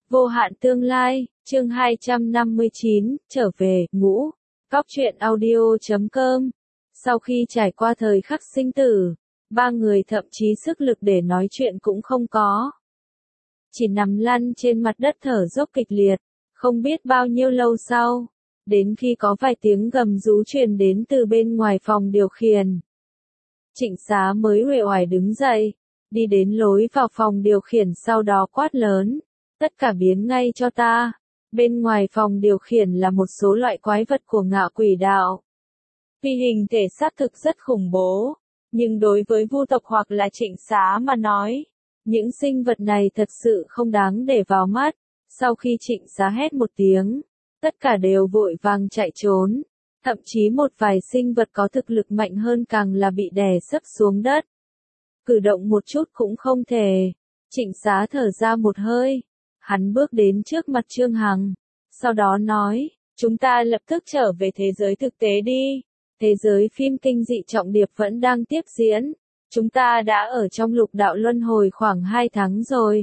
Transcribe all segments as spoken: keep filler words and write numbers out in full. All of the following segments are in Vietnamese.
Vô hạn tương lai, chương hai trăm năm mươi chín, trở về, ngũ. Cóc truyện audio chấm com. Sau khi trải qua thời khắc sinh tử, ba người thậm chí sức lực để nói chuyện cũng không có. Chỉ nằm lăn trên mặt đất thở dốc kịch liệt, không biết bao nhiêu lâu sau, đến khi có vài tiếng gầm rú truyền đến từ bên ngoài phòng điều khiển. Trịnh Xá mới uể oải đứng dậy, đi đến lối vào phòng điều khiển sau đó quát lớn, tất cả biến ngay cho ta. Bên ngoài phòng điều khiển là một số loại quái vật của ngạ quỷ đạo. Vì hình thể xác thực rất khủng bố, nhưng đối với Vu tộc hoặc là Trịnh Xá mà nói, những sinh vật này thật sự không đáng để vào mắt. Sau khi Trịnh Xá hét một tiếng, tất cả đều vội vàng chạy trốn, thậm chí một vài sinh vật có thực lực mạnh hơn càng là bị đè sấp xuống đất. Cử động một chút cũng không thể. Trịnh Xá thở ra một hơi, hắn bước đến trước mặt Trương Hằng, sau đó nói, chúng ta lập tức trở về thế giới thực tế đi. Thế giới phim kinh dị trọng điệp vẫn đang tiếp diễn. Chúng ta đã ở trong lục đạo luân hồi khoảng hai tháng rồi.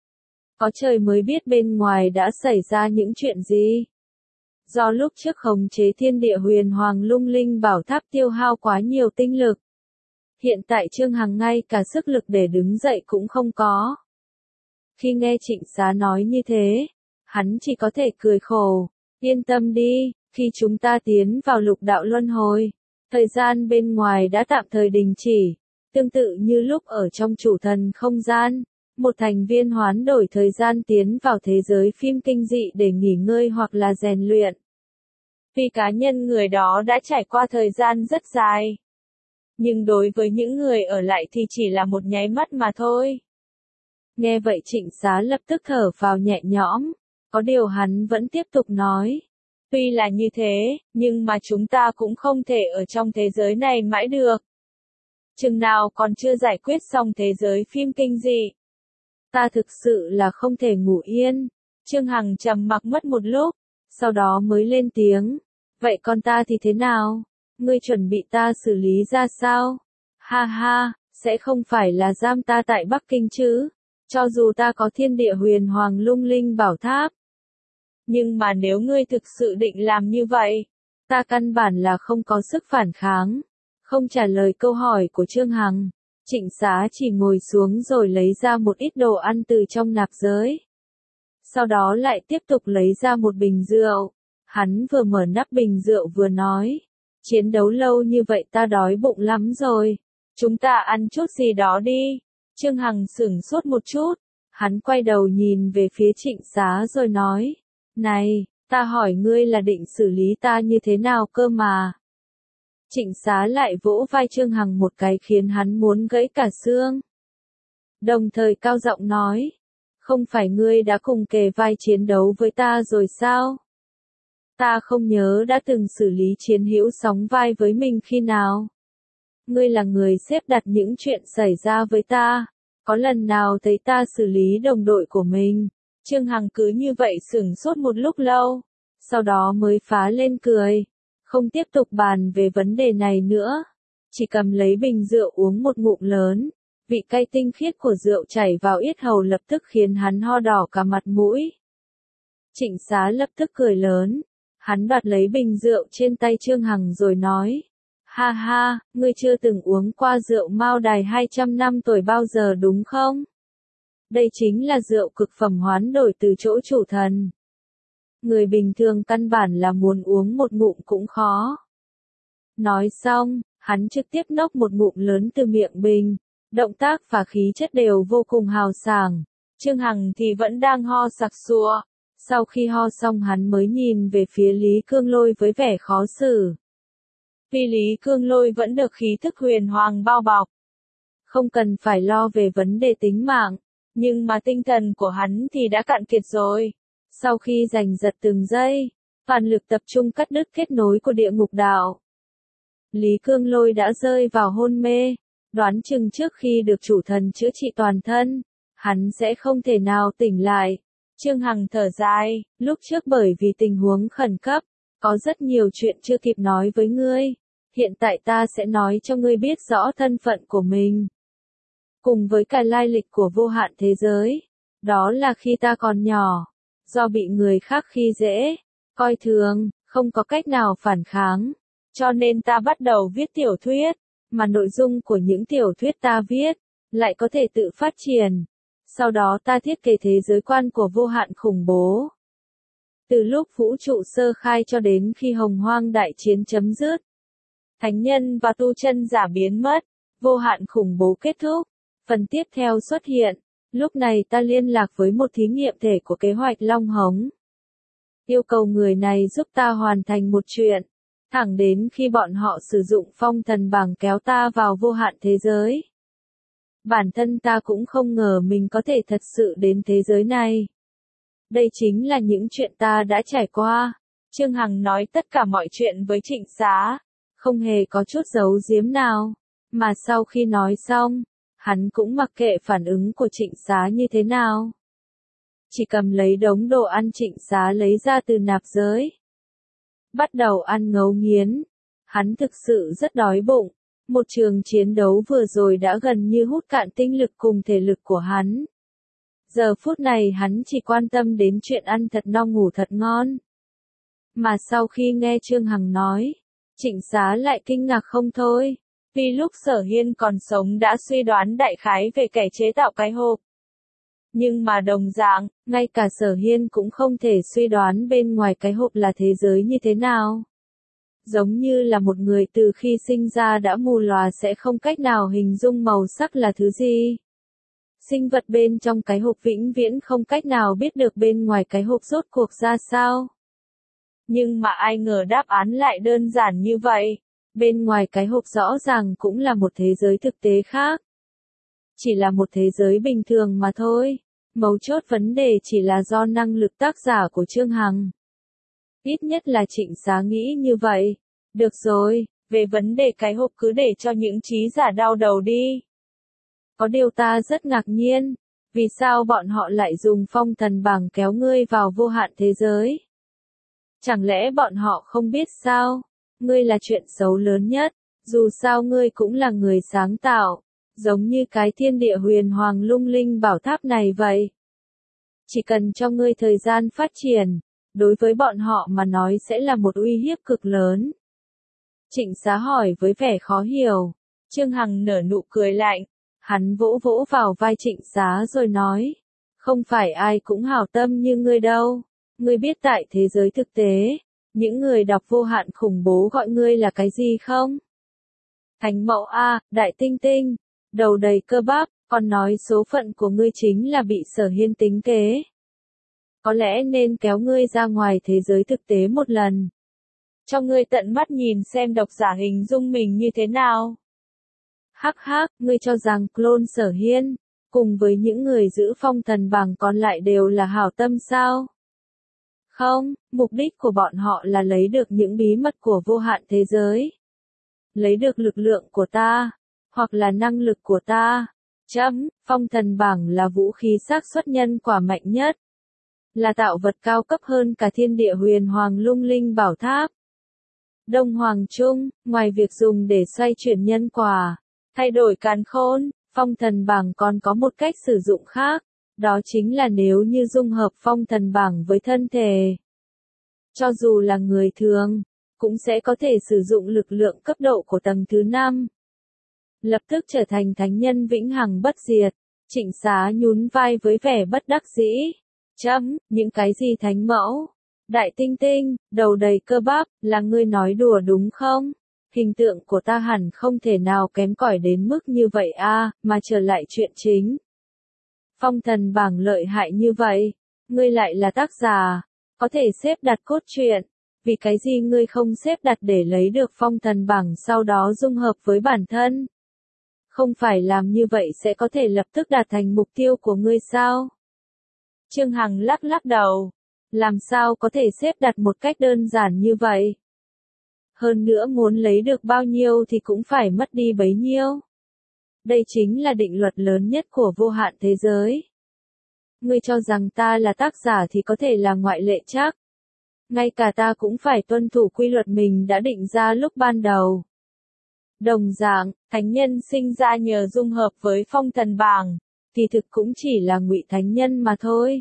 Có trời mới biết bên ngoài đã xảy ra những chuyện gì. Do lúc trước khống chế thiên địa huyền hoàng lung linh bảo tháp tiêu hao quá nhiều tinh lực. Hiện tại Trương Hằng ngay cả sức lực để đứng dậy cũng không có. Khi nghe Trịnh Xá nói như thế, hắn chỉ có thể cười khổ, yên tâm đi, khi chúng ta tiến vào lục đạo luân hồi, thời gian bên ngoài đã tạm thời đình chỉ, tương tự như lúc ở trong chủ thần không gian, một thành viên hoán đổi thời gian tiến vào thế giới phim kinh dị để nghỉ ngơi hoặc là rèn luyện. Vì cá nhân người đó đã trải qua thời gian rất dài. Nhưng đối với những người ở lại thì chỉ là một nháy mắt mà thôi. Nghe vậy Trịnh Xá lập tức thở vào nhẹ nhõm, có điều hắn vẫn tiếp tục nói. Tuy là như thế, nhưng mà chúng ta cũng không thể ở trong thế giới này mãi được. Chừng nào còn chưa giải quyết xong thế giới phim kinh dị. Ta thực sự là không thể ngủ yên. Trương Hằng trầm mặc mất một lúc, sau đó mới lên tiếng. Vậy con ta thì thế nào? Ngươi chuẩn bị ta xử lý ra sao? Ha ha, sẽ không phải là giam ta tại Bắc Kinh chứ? Cho dù ta có thiên địa huyền hoàng lung linh bảo tháp. Nhưng mà nếu ngươi thực sự định làm như vậy, ta căn bản là không có sức phản kháng. Không trả lời câu hỏi của Trương Hằng, Trịnh Xá chỉ ngồi xuống rồi lấy ra một ít đồ ăn từ trong nạp giới. Sau đó lại tiếp tục lấy ra một bình rượu. Hắn vừa mở nắp bình rượu vừa nói, chiến đấu lâu như vậy ta đói bụng lắm rồi. Chúng ta ăn chút gì đó đi. Trương Hằng sửng sốt một chút, hắn quay đầu nhìn về phía Trịnh Xá rồi nói, này, ta hỏi ngươi là định xử lý ta như thế nào cơ mà. Trịnh Xá lại vỗ vai Trương Hằng một cái khiến hắn muốn gãy cả xương. Đồng thời cao giọng nói, không phải ngươi đã cùng kề vai chiến đấu với ta rồi sao? Ta không nhớ đã từng xử lý chiến hữu sóng vai với mình khi nào. Ngươi là người xếp đặt những chuyện xảy ra với ta, có lần nào thấy ta xử lý đồng đội của mình? Trương Hằng cứ như vậy sửng sốt một lúc lâu, sau đó mới phá lên cười, không tiếp tục bàn về vấn đề này nữa, chỉ cầm lấy bình rượu uống một ngụm lớn, vị cay tinh khiết của rượu chảy vào yết hầu lập tức khiến hắn ho đỏ cả mặt mũi. Trịnh Xá lập tức cười lớn, hắn đoạt lấy bình rượu trên tay Trương Hằng rồi nói, ha ha, ngươi chưa từng uống qua rượu Mao Đài hai trăm năm tuổi bao giờ đúng không? Đây chính là rượu cực phẩm hoán đổi từ chỗ chủ thần. Người bình thường căn bản là muốn uống một ngụm cũng khó. Nói xong, hắn trực tiếp nốc một ngụm lớn từ miệng bình, động tác và khí chất đều vô cùng hào sảng. Trương Hằng thì vẫn đang ho sặc sụa. Sau khi ho xong hắn mới nhìn về phía Lý Cương Lôi với vẻ khó xử. Vì Lý Cương Lôi vẫn được khí thức huyền hoàng bao bọc. Không cần phải lo về vấn đề tính mạng, nhưng mà tinh thần của hắn thì đã cạn kiệt rồi. Sau khi giành giật từng giây, toàn lực tập trung cắt đứt kết nối của địa ngục đạo. Lý Cương Lôi đã rơi vào hôn mê, đoán chừng trước khi được chủ thần chữa trị toàn thân, hắn sẽ không thể nào tỉnh lại. Trương Hằng thở dài, lúc trước bởi vì tình huống khẩn cấp, có rất nhiều chuyện chưa kịp nói với ngươi. Hiện tại ta sẽ nói cho ngươi biết rõ thân phận của mình. Cùng với cả lai lịch của vô hạn thế giới. Đó là khi ta còn nhỏ, do bị người khác khi dễ, coi thường, không có cách nào phản kháng. Cho nên ta bắt đầu viết tiểu thuyết, mà nội dung của những tiểu thuyết ta viết, lại có thể tự phát triển. Sau đó ta thiết kế thế giới quan của vô hạn khủng bố. Từ lúc vũ trụ sơ khai cho đến khi hồng hoang đại chiến chấm dứt, thánh nhân và tu chân giả biến mất, vô hạn khủng bố kết thúc. Phần tiếp theo xuất hiện, lúc này ta liên lạc với một thí nghiệm thể của kế hoạch Long Hống. Yêu cầu người này giúp ta hoàn thành một chuyện, thẳng đến khi bọn họ sử dụng phong thần bảng kéo ta vào vô hạn thế giới. Bản thân ta cũng không ngờ mình có thể thật sự đến thế giới này. Đây chính là những chuyện ta đã trải qua. Trương Hằng nói tất cả mọi chuyện với Trịnh Xá, không hề có chút giấu giếm nào. Mà sau khi nói xong, hắn cũng mặc kệ phản ứng của Trịnh Xá như thế nào. Chỉ cầm lấy đống đồ ăn Trịnh Xá lấy ra từ nạp giới. Bắt đầu ăn ngấu nghiến. Hắn thực sự rất đói bụng. Một trường chiến đấu vừa rồi đã gần như hút cạn tinh lực cùng thể lực của hắn. Giờ phút này hắn chỉ quan tâm đến chuyện ăn thật no ngủ thật ngon. Mà sau khi nghe Trương Hằng nói, Trịnh Xá lại kinh ngạc không thôi. Vì lúc Sở Hiên còn sống đã suy đoán đại khái về kẻ chế tạo cái hộp. Nhưng mà đồng dạng, ngay cả Sở Hiên cũng không thể suy đoán bên ngoài cái hộp là thế giới như thế nào. Giống như là một người từ khi sinh ra đã mù lòa sẽ không cách nào hình dung màu sắc là thứ gì. Sinh vật bên trong cái hộp vĩnh viễn không cách nào biết được bên ngoài cái hộp rốt cuộc ra sao. Nhưng mà ai ngờ đáp án lại đơn giản như vậy. Bên ngoài cái hộp rõ ràng cũng là một thế giới thực tế khác. Chỉ là một thế giới bình thường mà thôi. Mấu chốt vấn đề chỉ là do năng lực tác giả của Trương Hằng. Ít nhất là Trịnh Xá nghĩ như vậy. Được rồi, về vấn đề cái hộp cứ để cho những trí giả đau đầu đi. Có điều ta rất ngạc nhiên, vì sao bọn họ lại dùng phong thần bảng kéo ngươi vào vô hạn thế giới? Chẳng lẽ bọn họ không biết sao? Ngươi là chuyện xấu lớn nhất, dù sao ngươi cũng là người sáng tạo, giống như cái thiên địa huyền hoàng lung linh bảo tháp này vậy. Chỉ cần cho ngươi thời gian phát triển, đối với bọn họ mà nói sẽ là một uy hiếp cực lớn. Trịnh Xá hỏi với vẻ khó hiểu. Trương Hằng nở nụ cười lạnh. Hắn vỗ vỗ vào vai Trịnh Xá rồi nói. Không phải ai cũng hảo tâm như ngươi đâu. Ngươi biết tại thế giới thực tế, những người đọc vô hạn khủng bố gọi ngươi là cái gì không? Thánh mẫu A, đại tinh tinh, đầu đầy cơ bắp, còn nói số phận của ngươi chính là bị Sở Hiên tính kế. Có lẽ nên kéo ngươi ra ngoài thế giới thực tế một lần. Cho ngươi tận mắt nhìn xem độc giả hình dung mình như thế nào. Hắc hắc, ngươi cho rằng clone Sở Hiên, cùng với những người giữ phong thần bảng còn lại đều là hảo tâm sao? Không, mục đích của bọn họ là lấy được những bí mật của vô hạn thế giới. Lấy được lực lượng của ta, hoặc là năng lực của ta. Chấm, phong thần bảng là vũ khí xác suất nhân quả mạnh nhất. Là tạo vật cao cấp hơn cả thiên địa huyền hoàng lung linh bảo tháp. Đông Hoàng Trung, ngoài việc dùng để xoay chuyển nhân quả, thay đổi càn khôn, phong thần bảng còn có một cách sử dụng khác, đó chính là nếu như dung hợp phong thần bảng với thân thể. Cho dù là người thường, cũng sẽ có thể sử dụng lực lượng cấp độ của tầng thứ năm. Lập tức trở thành thánh nhân vĩnh hằng bất diệt. Trịnh Xá nhún vai với vẻ bất đắc dĩ. Chấm, những cái gì thánh mẫu? Đại tinh tinh, đầu đầy cơ bắp, là ngươi nói đùa đúng không? Hình tượng của ta hẳn không thể nào kém cỏi đến mức như vậy a, mà trở lại chuyện chính. Phong thần bảng lợi hại như vậy, ngươi lại là tác giả, có thể xếp đặt cốt truyện, vì cái gì ngươi không xếp đặt để lấy được phong thần bảng sau đó dung hợp với bản thân? Không phải làm như vậy sẽ có thể lập tức đạt thành mục tiêu của ngươi sao? Trương Hằng lắc lắc đầu. Làm sao có thể xếp đặt một cách đơn giản như vậy? Hơn nữa muốn lấy được bao nhiêu thì cũng phải mất đi bấy nhiêu. Đây chính là định luật lớn nhất của vô hạn thế giới. Ngươi cho rằng ta là tác giả thì có thể là ngoại lệ chắc. Ngay cả ta cũng phải tuân thủ quy luật mình đã định ra lúc ban đầu. Đồng dạng, thánh nhân sinh ra nhờ dung hợp với phong thần bảng, thì thực cũng chỉ là ngụy thánh nhân mà thôi.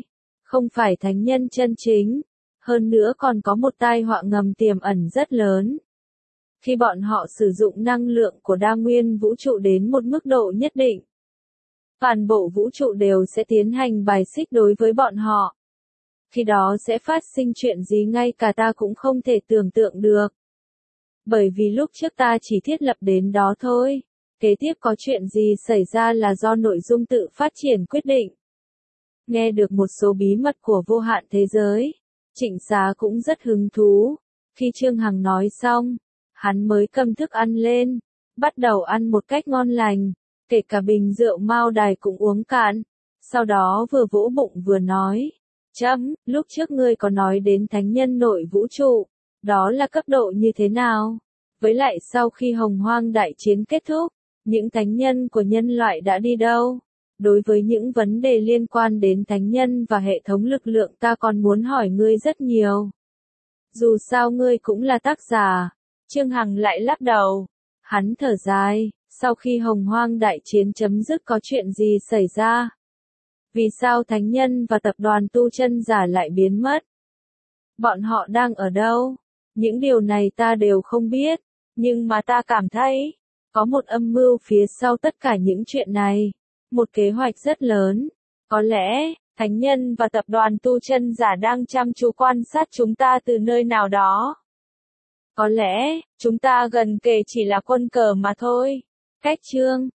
không phải thánh nhân chân chính. Hơn nữa còn có một tai họa ngầm tiềm ẩn rất lớn. Khi bọn họ sử dụng năng lượng của đa nguyên vũ trụ đến một mức độ nhất định, toàn bộ vũ trụ đều sẽ tiến hành bài xích đối với bọn họ. Khi đó sẽ phát sinh chuyện gì ngay cả ta cũng không thể tưởng tượng được. Bởi vì lúc trước ta chỉ thiết lập đến đó thôi. Kế tiếp có chuyện gì xảy ra là do nội dung tự phát triển quyết định. Nghe được một số bí mật của vô hạn thế giới, Trịnh Xá cũng rất hứng thú. Khi Trương Hằng nói xong, hắn mới cầm thức ăn lên, bắt đầu ăn một cách ngon lành, kể cả bình rượu Mao Đài cũng uống cạn. Sau đó vừa vỗ bụng vừa nói, chấm, lúc trước ngươi có nói đến thánh nhân nội vũ trụ, đó là cấp độ như thế nào? Với lại sau khi Hồng Hoang đại chiến kết thúc, những thánh nhân của nhân loại đã đi đâu? Đối với những vấn đề liên quan đến thánh nhân và hệ thống lực lượng ta còn muốn hỏi ngươi rất nhiều. Dù sao ngươi cũng là tác giả. Trương Hằng lại lắc đầu. Hắn thở dài, sau khi Hồng Hoang đại chiến chấm dứt có chuyện gì xảy ra? Vì sao thánh nhân và tập đoàn tu chân giả lại biến mất? Bọn họ đang ở đâu? Những điều này ta đều không biết, nhưng mà ta cảm thấy, có một âm mưu phía sau tất cả những chuyện này. Một kế hoạch rất lớn. Có lẽ, thánh nhân và tập đoàn tu chân giả đang chăm chú quan sát chúng ta từ nơi nào đó. Có lẽ, chúng ta gần kề chỉ là quân cờ mà thôi. Cách chương